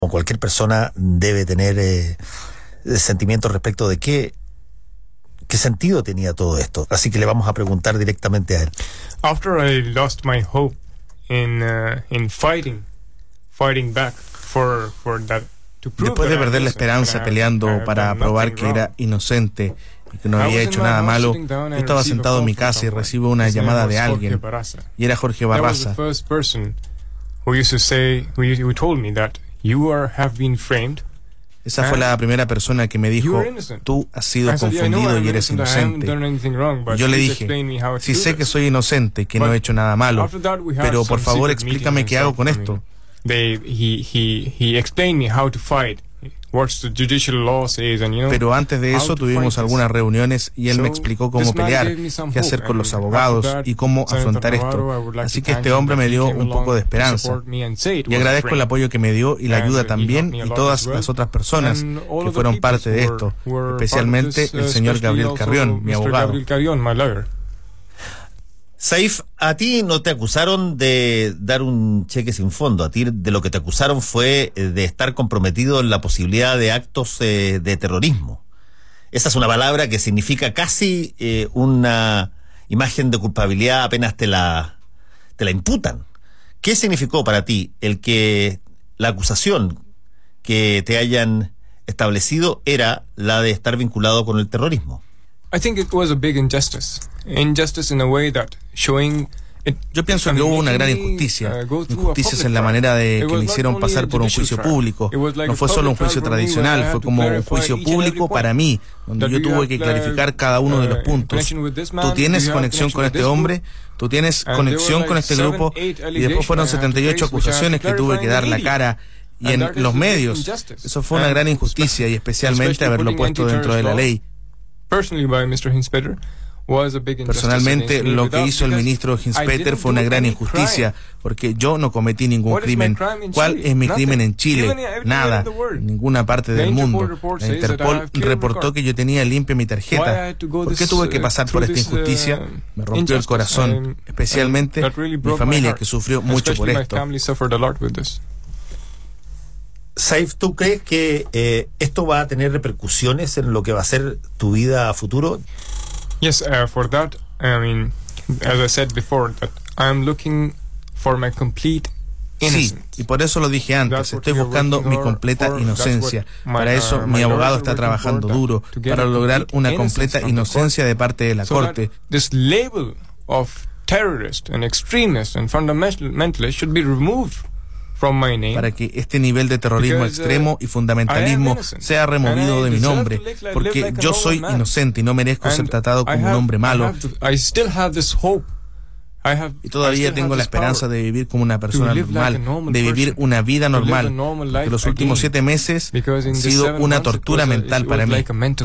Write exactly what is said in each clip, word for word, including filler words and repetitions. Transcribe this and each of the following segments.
como cualquier persona debe tener eh, sentimientos respecto de qué, qué sentido tenía todo esto. Así que le vamos a preguntar directamente a él. After I lost my hope in uh, in fighting, fighting back for for that. Después de perder la esperanza peleando para probar que era inocente y que no había hecho nada malo, yo estaba sentado en mi casa y recibo una llamada de alguien, y era Jorge Barraza. Esa fue la primera persona que me dijo: tú has sido confundido y eres inocente. Y yo le dije: sí, sé que soy inocente y que no he hecho nada malo, pero por favor explícame qué hago con esto. They, he, he, he explained me how to fight, what the judicial law says, and you know. Pero antes de eso tuvimos algunas reuniones y él me explicó cómo pelear, qué hacer con los abogados y cómo afrontar esto. Así que este hombre me dio un poco de esperanza. Y agradezco el apoyo que me dio y la ayuda también, y todas las otras personas que fueron parte de esto, especialmente el señor Gabriel Carrión, mi abogado. Saif, a ti no te acusaron de dar un cheque sin fondo. A ti de lo que te acusaron fue de estar comprometido en la posibilidad de actos eh, de terrorismo. Esa es una palabra que significa casi eh, una imagen de culpabilidad apenas te la, te la imputan. ¿Qué significó para ti el que la acusación que te hayan establecido era la de estar vinculado con el terrorismo? I think it was a big injustice. Injustice in a way that showing it, Yo pienso que hubo una gran injusticia. Injusticias en la manera de que me hicieron pasar por un juicio público. No fue solo un juicio tradicional, fue como un juicio público para mí, donde yo tuve que clarificar cada uno de los puntos. Tú tienes conexión con este hombre, tú tienes conexión con este grupo, y después fueron setenta y ocho acusaciones que tuve que dar la cara. Y en los medios, eso fue una gran injusticia, y especialmente haberlo puesto dentro de la ley. Personalmente, lo que hizo el ministro Hinspeter fue una gran injusticia, porque yo no cometí ningún crimen. ¿Cuál es mi crimen en Chile? Nada, en ninguna parte del mundo. La Interpol reportó que yo tenía limpia mi tarjeta. ¿Por qué tuve que pasar por esta injusticia? Me rompió el corazón, especialmente mi familia, que sufrió mucho por esto. Saif, ¿tú crees que eh, esto va a tener repercusiones en lo que va a ser tu vida a futuro? Yes, uh, for that, I mean, as I said before, that I'm looking for my complete innocence. Sí, y por eso lo dije antes, estoy buscando mi completa inocencia. Para eso mi abogado está trabajando duro, para lograr una completa inocencia de parte de la Corte. This label of terrorist and extremist and fundamentalist should be removed para que este nivel de terrorismo extremo y fundamentalismo sea removido de mi nombre, porque yo soy inocente y no merezco ser tratado como un hombre malo. Y todavía tengo la esperanza de vivir como una persona normal, de vivir una vida normal, porque los últimos siete meses han sido una tortura mental para mí.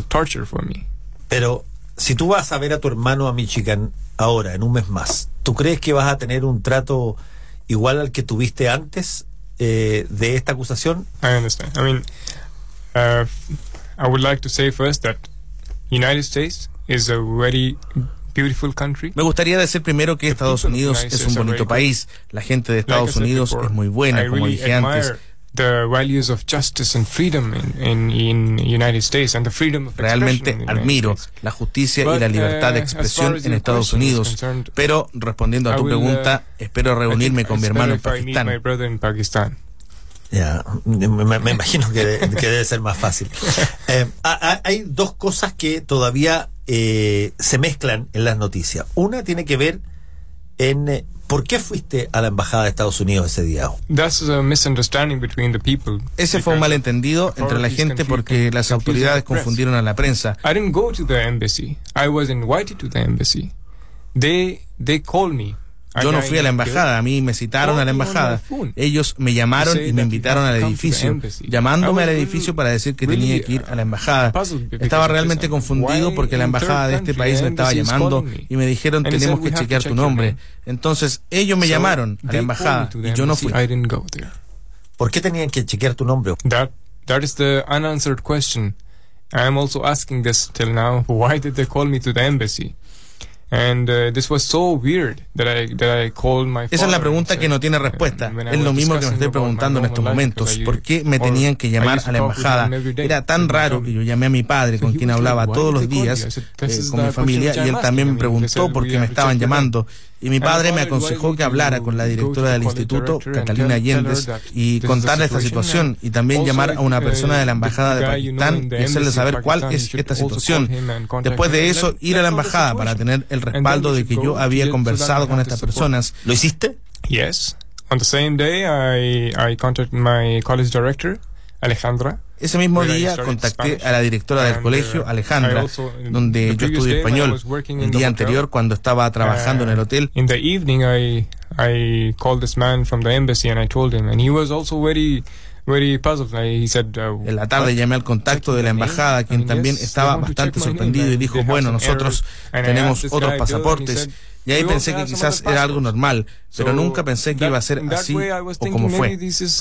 Pero si tú vas a ver a tu hermano a Michigan ahora, en un mes más, ¿tú crees que vas a tener un trato igual al que tuviste antes eh, de esta acusación? I understand. I mean, uh, I would like to say first that United States is a very beautiful country. Me gustaría decir primero que Estados Unidos es un bonito país. La gente de Estados Unidos es muy buena, como dije antes. The values of justice and freedom in, in, in United States and the freedom of Realmente admiro la justicia y la libertad de expresión en Estados Unidos, pero respondiendo a tu pregunta, espero reunirme con mi hermano en Pakistán. Ya, me, me imagino que, de, que debe ser más fácil. Eh, hay dos cosas que todavía eh, se mezclan en las noticias. Una tiene que ver en eh, ¿por qué fuiste a la embajada de Estados Unidos ese día? Ese fue un malentendido entre la gente porque las autoridades confundieron a la prensa. I didn't go to the embassy. I was invited to the embassy. They they called me. Yo no fui a la embajada, a mí me citaron a la embajada. Ellos me llamaron y me invitaron al edificio, llamándome al edificio para decir que tenía que ir a la embajada. Estaba realmente confundido porque la embajada de este país me estaba llamando y me dijeron: tenemos que chequear tu nombre. Entonces ellos me llamaron a la embajada y yo no fui. ¿Por qué tenían que chequear tu nombre? That that is the unanswered question. I am also asking this till now. Why did they call me to the embassy? And uh, this was so weird that I that I called my Esa es la pregunta que no tiene respuesta. Es lo mismo que me estoy preguntando en estos momentos. ¿Por qué me tenían que llamar a la embajada? Era tan raro que yo llamé a mi padre, con quien hablaba todos los días, eh, con mi familia, y él también me preguntó por qué me estaban llamando. Y mi padre me aconsejó que hablara con la directora del instituto, Catalina Allendez, y contarle esta situación, y también llamar a una persona de la embajada de Pakistán y hacerle saber cuál es esta situación. Después de eso, ir a la embajada para tener el respaldo de que yo había conversado con estas personas. ¿Lo hiciste? Yes. On the same day, I, I contacted my college director, Alejandra. Ese mismo día contacté a la directora del colegio, Alejandra, donde yo estudié español. El día anterior, cuando estaba trabajando en el hotel, in the evening, I I called this man from the embassy and I told him, and he was also very very puzzled. He said, uh, en la tarde llamé al contacto de la embajada, quien también estaba bastante sorprendido, y dijo, bueno, nosotros tenemos otros pasaportes. Y ahí pensé que quizás era algo normal, pero nunca pensé que iba a ser así o como fue.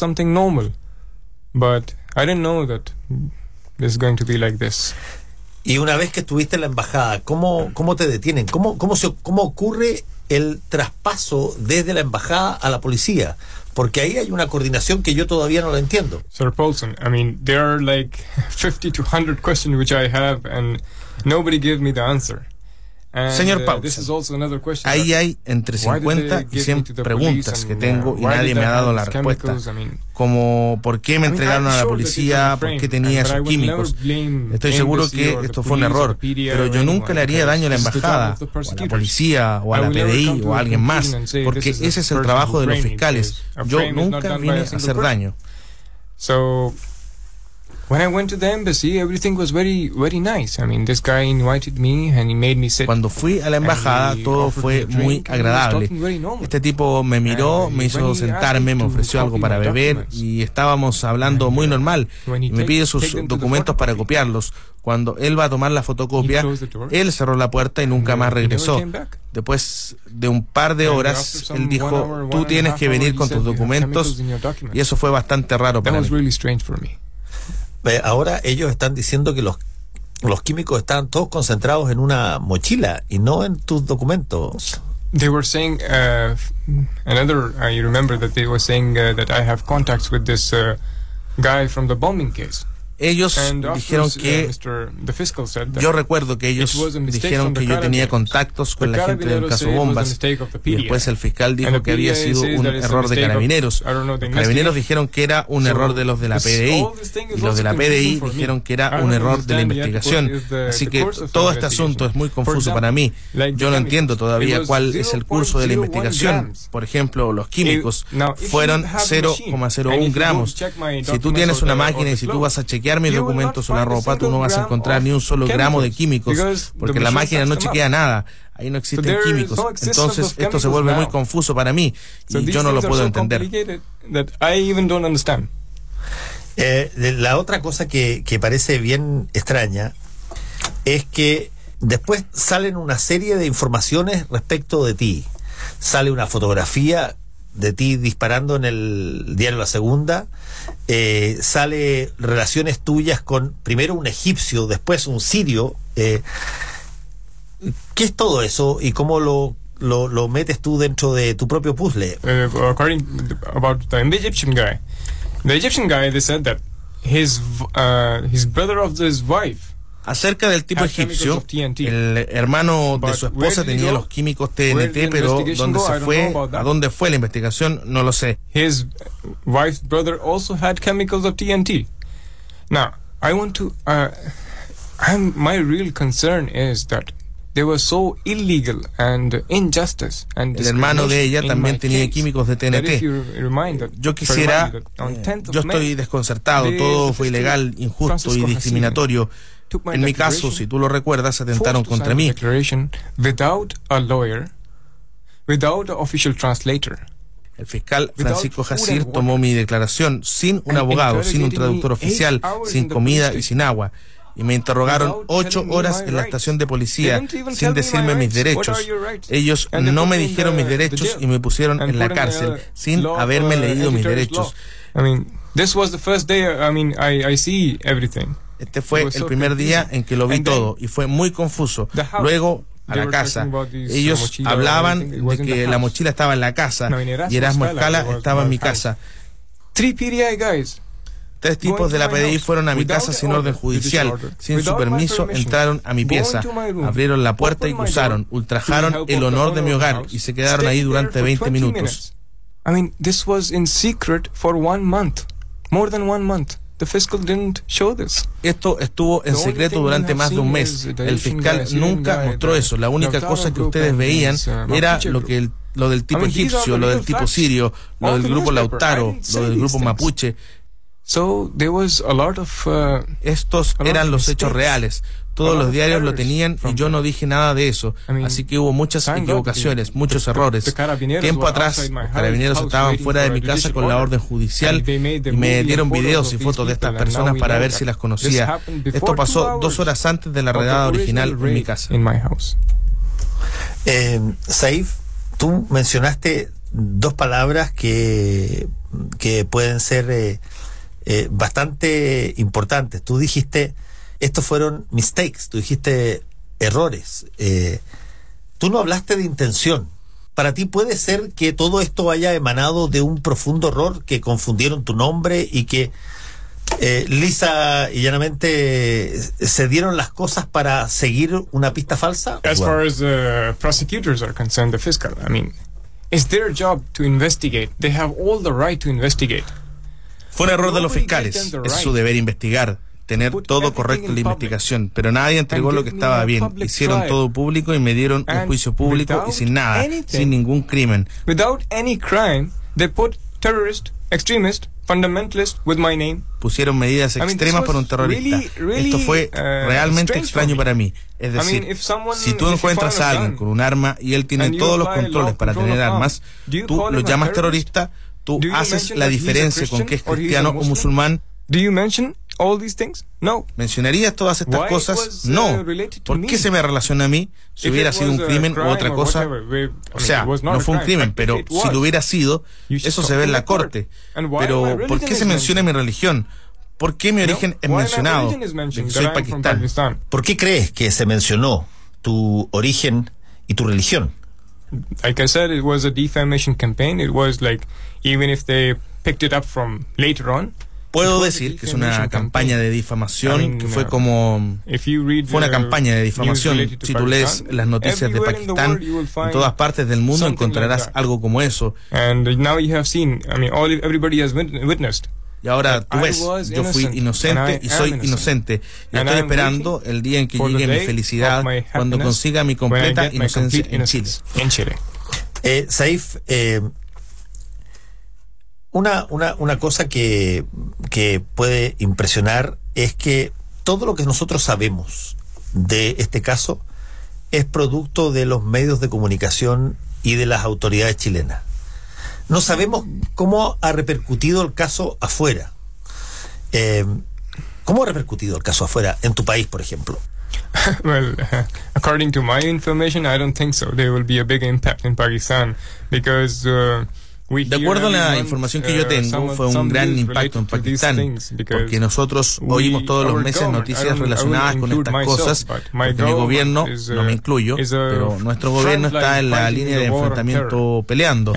But I didn't know that this is going to be like this. Y una vez que estuviste en la embajada, ¿cómo, cómo te detienen? ¿Cómo, cómo, se, ¿Cómo ocurre el traspaso desde la embajada a la policía? Porque ahí hay una coordinación que yo todavía no la entiendo. Sir Paulson, I mean, there are like fifty to one hundred questions which I have and nobody gave me the answer. And, Señor uh, Paulson, ahí hay entre cincuenta y cien preguntas que tengo y nadie me ha dado la respuesta. Como ¿por qué me entregaron a la policía? ¿Por qué tenía esos químicos? Estoy seguro que esto fue un error, pero yo nunca le haría daño a la embajada, o a la policía, o a la P D I, o a alguien más, porque ese es el trabajo de los fiscales. Yo nunca vine a hacer daño. So, when I went to the embassy, everything was very, very nice. I mean, this guy invited me and he made me sit. Cuando fui a la embajada, todo fue muy agradable. Este tipo me miró, me hizo sentarme, me ofreció algo para beber y estábamos hablando muy normal. Y me pide sus documentos para copiarlos. Cuando él va a tomar la fotocopia, él cerró la puerta y nunca más regresó. Después de un par de horas, él dijo, tú tienes que venir con tus documentos, y eso fue bastante raro para mí. Ahora ellos están diciendo que los, los químicos están todos concentrados en una mochila y no en tus documentos. They were saying, uh, another, I remember that they were saying uh, that I have contacts with this uh, guy from the bombing case. Ellos dijeron que, yo recuerdo que ellos dijeron que yo tenía contactos con la gente del caso Bombas, y después el fiscal dijo que había sido un error de Carabineros. Los Carabineros dijeron que era un error de los de la P D I, y los de la P D I dijeron que era un error de la investigación. Así que todo este asunto es muy confuso para mí. Yo no entiendo todavía cuál es el curso de la investigación. Por ejemplo, los químicos fueron cero coma cero uno gramos. Si tú tienes una máquina y si tú vas a chequear mis documentos o la ropa, tú no vas a encontrar ni un solo gramo de químicos, porque la máquina no chequea nada. Ahí no existen químicos. Entonces esto se vuelve muy confuso para mí y yo no lo puedo entender. Eh, la otra cosa que, que parece bien extraña es que después salen una serie de informaciones respecto de ti. Sale una fotografía de ti disparando en el diario La Segunda, eh, sale relaciones tuyas con primero un egipcio, después un sirio. Eh, ¿Qué es todo eso y cómo lo, lo, lo metes tú dentro de tu propio puzzle? Uh, according about the Egyptian guy, the Egyptian guy, they said that his uh, his brother of his wife. Acerca del tipo egipcio, el hermano de su esposa tenía los químicos T N T, pero ¿dónde se fue? ¿A dónde fue la investigación? No lo sé. His wife's brother also had chemicals of T N T. Now, I want to. Uh, I'm, my real concern is that they were so illegal and injustice and el hermano de ella también tenía químicos de T N T. Yo quisiera. Eh, yo estoy desconcertado. Todo fue ilegal, injusto y discriminatorio. En mi caso, si tú lo recuerdas, atentaron contra mí. Without a lawyer, without an official translator. El fiscal Francisco Jacir tomó mi declaración sin un abogado, sin un traductor oficial, sin comida y sin agua. Y me interrogaron ocho horas en la estación de policía sin decirme mis derechos. Ellos no me dijeron mis derechos y me pusieron en la cárcel sin haberme leído mis derechos. This was the first day, I mean, I, I see everything. Este fue el primer día en que lo vi todo y fue muy confuso. Luego a la casa. Ellos hablaban de que la mochila estaba en la casa y Erasmo Escala estaba en mi casa. Three P D I guys. Tres tipos de la P D I fueron a mi casa sin orden judicial. Sin su permiso entraron a mi pieza, abrieron la puerta y cruzaron, ultrajaron el honor de mi hogar y se quedaron ahí durante veinte minutos. I mean, this was in secret for one month, more than one month. The fiscal didn't show this. Esto estuvo en secreto durante más de un mes. El fiscal nunca mostró eso. La única cosa que ustedes veían era lo que el, lo del tipo egipcio, lo del tipo sirio, lo del grupo Lautaro, lo del grupo mapuche. So there was a lot of, uh, Estos eran los hechos reales. Todos los diarios lo tenían y yo no dije nada de eso. Así que hubo muchas equivocaciones, muchos errores. Tiempo atrás, los carabineros estaban fuera de mi casa con la orden judicial y me dieron videos y fotos de estas personas para ver si las conocía. Esto pasó dos horas antes de la redada original en mi casa. Eh, Saif, tú mencionaste dos palabras que, que pueden ser eh, eh, bastante importantes. Tú dijiste... Estos fueron mistakes, tú dijiste errores. Eh, tú no hablaste de intención. ¿Para ti puede ser que todo esto haya emanado de un profundo error, que confundieron tu nombre y que eh, lisa y llanamente se dieron las cosas para seguir una pista falsa? As far as the prosecutors are concerned, the fiscal, I mean, it's their job to investigate. They have all the right to investigate. Fue un error de los fiscales. Es su deber investigar, tener todo correcto en la investigación, pero nadie entregó lo que estaba bien. Hicieron todo público y me dieron un juicio público y sin nada, sin ningún crimen. Without any crime, they put terrorist, extremist, fundamentalist with my name. Pusieron medidas extremas por un terrorista. Esto fue realmente extraño para mí. Es decir, si tú encuentras a alguien con un arma y él tiene todos los controles para tener armas, tú lo llamas terrorista, tú haces la diferencia con que es cristiano o musulmán. Do you mention all these things? No. ¿Mencionarías todas estas cosas? No. ¿Por qué se me relaciona a mí? Si hubiera sido un crimen u otra cosa. O sea, no fue un crimen, pero si lo hubiera sido, eso se ve en la corte. Pero, ¿por qué se menciona mi religión? ¿Por qué mi origen es mencionado? De que soy Pakistán. ¿Por qué crees que se mencionó tu origen y tu religión? Like I said, it was a defamation campaign. It was like, even if they picked it up from later on, puedo decir que es una campaña de difamación que fue como... Fue una campaña de difamación. Si tú lees las noticias de Pakistán, en todas partes del mundo encontrarás algo como eso. Y ahora tú ves, yo fui inocente y soy inocente. Y estoy esperando el día en que llegue mi felicidad, cuando consiga mi completa inocencia en Chile. Eh, Saif, eh, Una, una, una cosa que, que puede impresionar es que todo lo que nosotros sabemos de este caso es producto de los medios de comunicación y de las autoridades chilenas. No sabemos cómo ha repercutido el caso afuera. Eh, ¿Cómo ha repercutido el caso afuera, en tu país, por ejemplo? Well, uh, according to my information, I don't think so. There will be a big impact in Pakistan because... Uh, De acuerdo a la información que yo tengo, fue un gran impacto en Pakistán, porque nosotros oímos todos los meses noticias relacionadas con estas cosas, porque mi gobierno, no me incluyo, pero nuestro gobierno está en la línea de enfrentamiento peleando.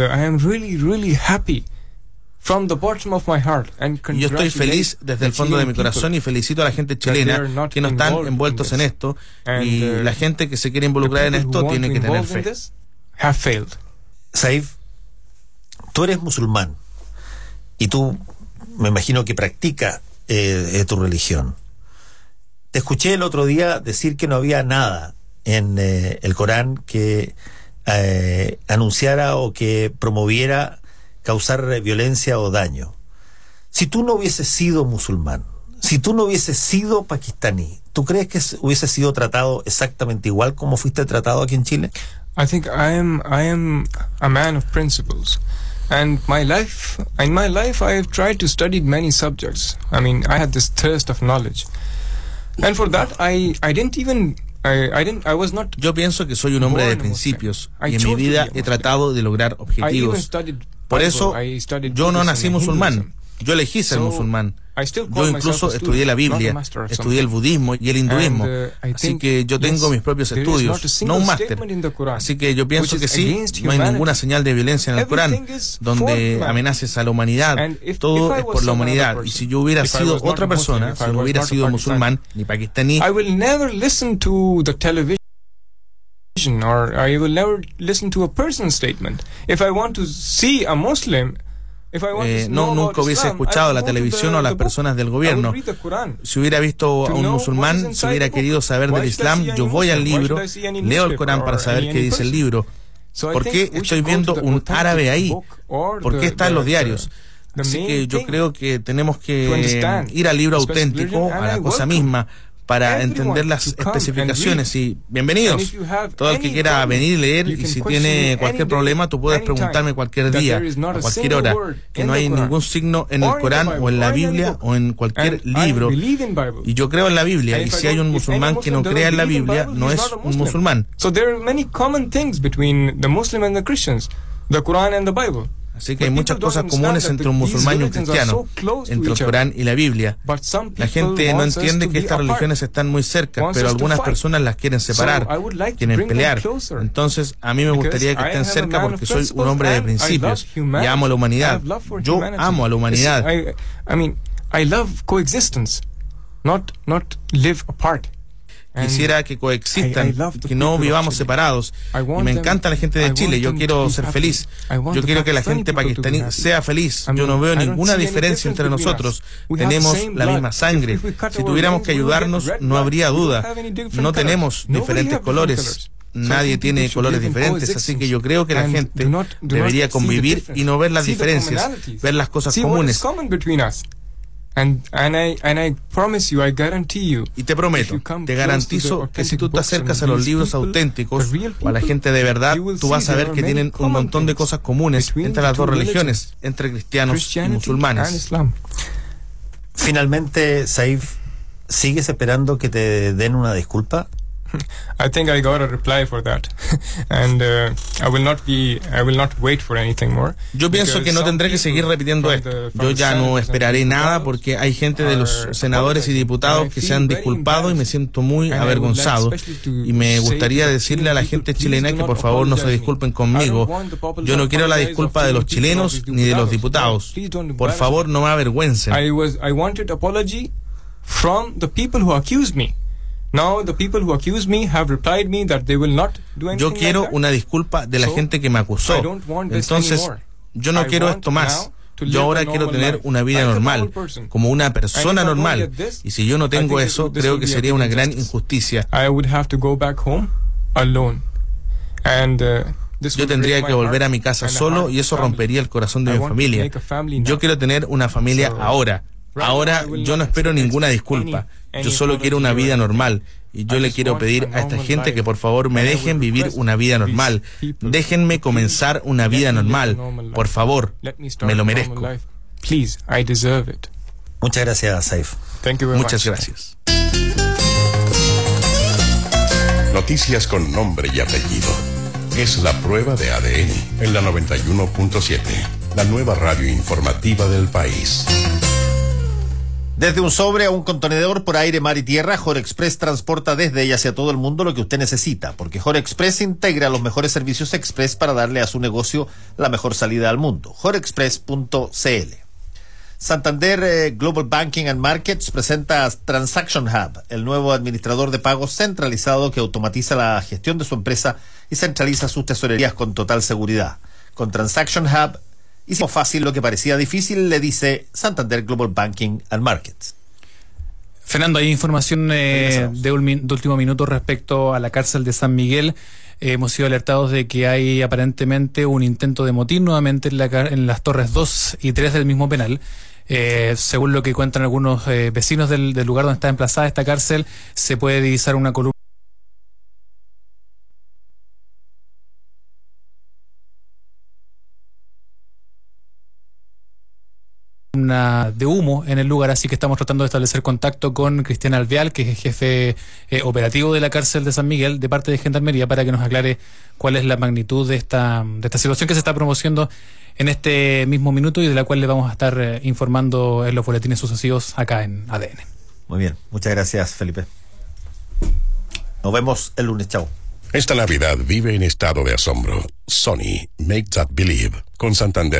Y yo estoy feliz desde el fondo de mi corazón y felicito a la gente chilena que no están envueltos en esto, y la gente que se quiere involucrar en esto tiene que tener fe. Saif, tú eres musulmán y tú, me imagino que practicas eh, tu religión. Te escuché el otro día decir que no había nada en eh, el Corán que eh, anunciara o que promoviera causar violencia o daño. Si tú no hubieses sido musulmán, si tú no hubieses sido pakistaní, ¿tú crees que hubiese sido tratado exactamente igual como fuiste tratado aquí en Chile? I think I am I am a man of principles. And my life, in my life, I have tried to study many subjects. I mean, I had this thirst of knowledge, and for that, I, I didn't even, I, I didn't, I was not. Yo pienso que soy un hombre de principios y en mi vida he tratado de lograr objetivos. Por eso, yo no nací musulmán. Yo elegí ser musulmán. Yo incluso estudié la Biblia, estudié el budismo y el hinduismo. Así que yo tengo mis propios estudios, no un máster. Así que yo pienso que sí, no hay ninguna señal de violencia en el Corán donde amenaces a la humanidad. Todo es por la humanidad. Y si yo hubiera sido otra persona, si no hubiera sido musulmán ni pakistaní, I will never listen to the television or I will never listen to a person's statement. If I want to see a Muslim, Eh, no, nunca hubiese escuchado la televisión o a las personas del gobierno. Si hubiera visto a un musulmán, si hubiera querido saber del Islam, yo voy al libro, leo el Corán para saber qué dice el libro. ¿Por qué estoy viendo un árabe ahí? ¿Por qué está en los diarios? Así que yo creo que tenemos que ir al libro auténtico, a la cosa misma, para entender las especificaciones. Y bienvenidos, todo el que quiera venir y leer, y si tiene cualquier problema tú puedes preguntarme cualquier día, a cualquier hora, que no hay ningún signo en el Corán o en la Biblia o en cualquier libro, y yo creo en la Biblia, y si hay un musulmán que no crea en la Biblia, no es un musulmán. So there are many common things between the Muslim and the Christians, the Quran and the Bible. Así que hay muchas cosas comunes entre un musulmán y un cristiano, entre el Corán y la Biblia. La gente no entiende que estas religiones están muy cerca, pero algunas personas las quieren separar, quieren pelear. Entonces, a mí me gustaría que estén cerca porque soy un hombre de principios y amo a la humanidad. Yo amo a la humanidad. I mean, I love coexistence, not not live apart. Quisiera que coexistan, que no vivamos separados. Y me encanta la gente de Chile, yo quiero ser feliz. Yo quiero que la gente pakistaní sea feliz. Yo no veo ninguna diferencia entre nosotros. Tenemos la misma sangre. Si tuviéramos que ayudarnos, no habría duda. No tenemos diferentes colores. Nadie tiene colores diferentes, así que yo creo que la gente debería convivir y no ver las diferencias, ver las cosas comunes. And, and I, and I promise you, I guarantee you, y te prometo, te garantizo que si tú te acercas a los libros auténticos o a la gente de verdad, tú vas a ver que tienen un montón de cosas comunes entre las dos religiones, entre cristianos y musulmanes. Finalmente, Saif, ¿sigues esperando que te den una disculpa? I think I got a reply for that, and uh, I will not be, I will not wait for anything more. Yo pienso que no tendré que seguir repitiendo esto. Yo ya no esperaré nada porque hay gente de los senadores y diputados que se han disculpado y me siento muy avergonzado. Y me gustaría decirle a la gente chilena que por favor no se disculpen conmigo. Yo no quiero la disculpa de los chilenos ni de los diputados. Por favor, no me avergüencen. I was, I wanted apology from the people who accused me. Now the people who accuse me have replied me that they will not do anything. Yo quiero like that. una disculpa de la so, gente que me acusó. Entonces, yo no I quiero esto más. Yo ahora quiero tener una vida normal, como una persona normal. This, y si yo no tengo eso, creo que sería una gran injusticia. I would have to go back home alone. And uh, yo tendría que volver a mi casa solo y eso rompería el corazón de mi familia. Yo quiero tener una familia ahora. Ahora yo no espero ninguna disculpa. Yo solo quiero una vida normal. Y yo le quiero pedir a esta gente que por favor me dejen vivir una vida normal. Déjenme comenzar una vida normal. Por favor, me lo merezco. Muchas gracias, Saif. Muchas gracias. Noticias con nombre y apellido. Es la prueba de A D N en la noventa y uno punto siete, la nueva radio informativa del país. Desde un sobre a un contenedor por aire, mar y tierra, Jor Express transporta desde y hacia todo el mundo lo que usted necesita, porque Jor Express integra los mejores servicios express para darle a su negocio la mejor salida al mundo. jor express punto c l. Santander eh, Global Banking and Markets presenta Transaction Hub, el nuevo administrador de pagos centralizado que automatiza la gestión de su empresa y centraliza sus tesorerías con total seguridad. Con Transaction Hub, hicimos fácil lo que parecía difícil, le dice Santander Global Banking and Markets. Fernando, hay información eh, de, un, de último minuto respecto a la cárcel de San Miguel. Eh, hemos sido alertados de que hay aparentemente un intento de motín nuevamente en, la, en las torres dos y tres del mismo penal. Eh, según lo que cuentan algunos eh, vecinos del, del lugar donde está emplazada esta cárcel, se puede divisar una columna columna de humo en el lugar, así que estamos tratando de establecer contacto con Cristian Alvear, que es el jefe eh, operativo de la cárcel de San Miguel, de parte de Gendarmería, para que nos aclare cuál es la magnitud de esta, de esta situación que se está promoviendo en este mismo minuto y de la cual le vamos a estar eh, informando en los boletines sucesivos acá en A D N. Muy bien, muchas gracias, Felipe. Nos vemos el lunes, chao. Esta Navidad vive en estado de asombro. Sony, Make That Believe, con Santander.